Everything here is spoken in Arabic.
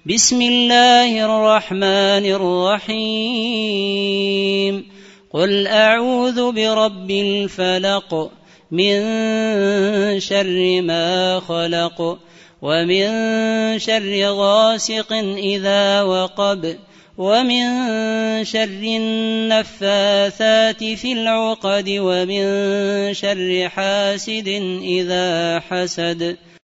بسم الله الرحمن الرحيم قل أعوذ برب الفلق من شر ما خلق ومن شر غاسق إذا وقب ومن شر النفاثات في العقد ومن شر حاسد إذا حسد